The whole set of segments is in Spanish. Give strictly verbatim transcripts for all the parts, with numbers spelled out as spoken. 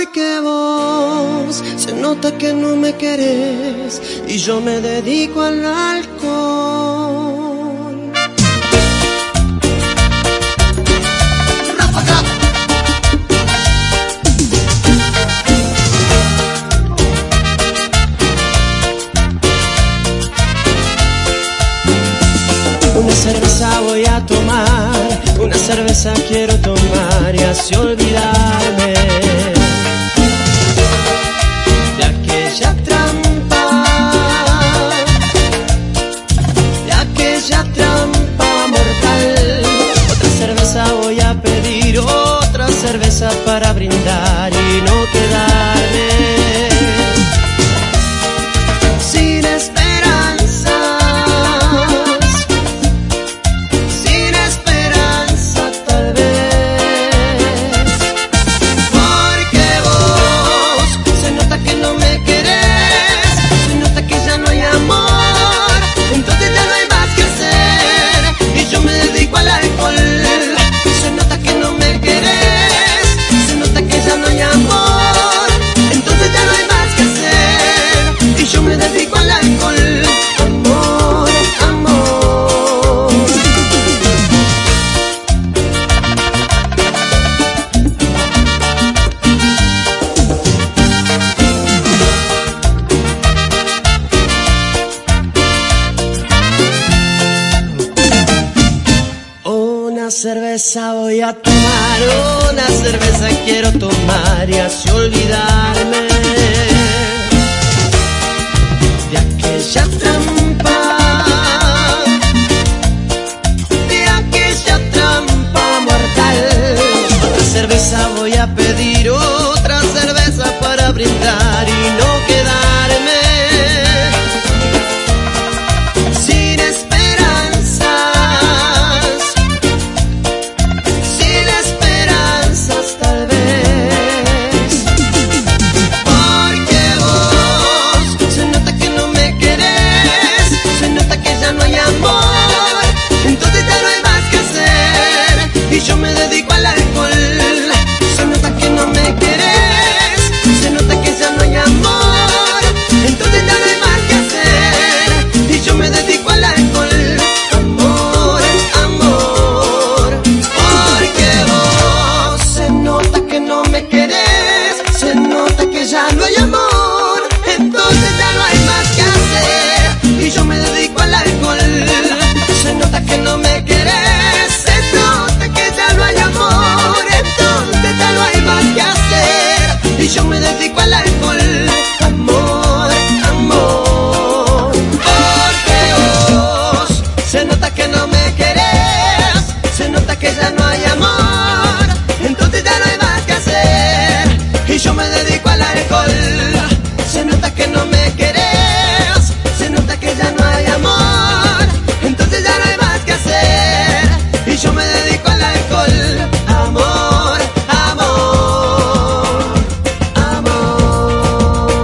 Porque vos se nota que no me querés y yo me dedico al alcohol. Ráfaga. Una cerveza voy a tomar, una cerveza quiero tomar y así olvidarme de aquella trampa, de aquella trampa mortal. Otra cerveza voy a pedir, otra cerveza para brindar y no quedarme sin esperanza. Una cerveza voy a tomar, una cerveza quiero tomar y así olvidarme de aquella trampa, de aquella trampa mortal. Otra cerveza voy a pedir, otra cerveza para brindar y no quedarme sin esperanzas, sin esperanzas tal vez. Porque vos se nota que no me querés, se nota que ya no hay amor, entonces ya no hay más que hacer y yo me dedico al alcohol. Se nota que no me querés, se nota que ya no hay amor, entonces ya no hay más que hacer y yo me dedico al alcohol. Amor, amor. Porque vos se nota que no me querés, se nota que ya no hay amor, entonces ya no hay más que hacer y yo me dedico al alcohol. Se nota que no me querés, se nota que ya no hay amor, entonces ya no hay más que hacer y yo me dedico al alcohol. Amor, amor. Porque vos se nota que no me querés, se nota que ya no hay amor, entonces ya no hay más que hacer y yo me dedico al alcohol. Se nota que no me querés, se nota que ya no hay amor, entonces ya no hay más que hacer y yo me dedico al alcohol. Amor, amor, amor.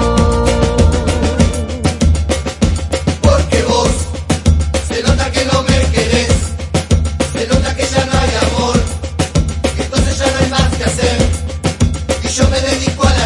Porque vos se nota que no me querés, se nota que ya no hay amor, entonces ya no hay más que hacer y yo me dedico a la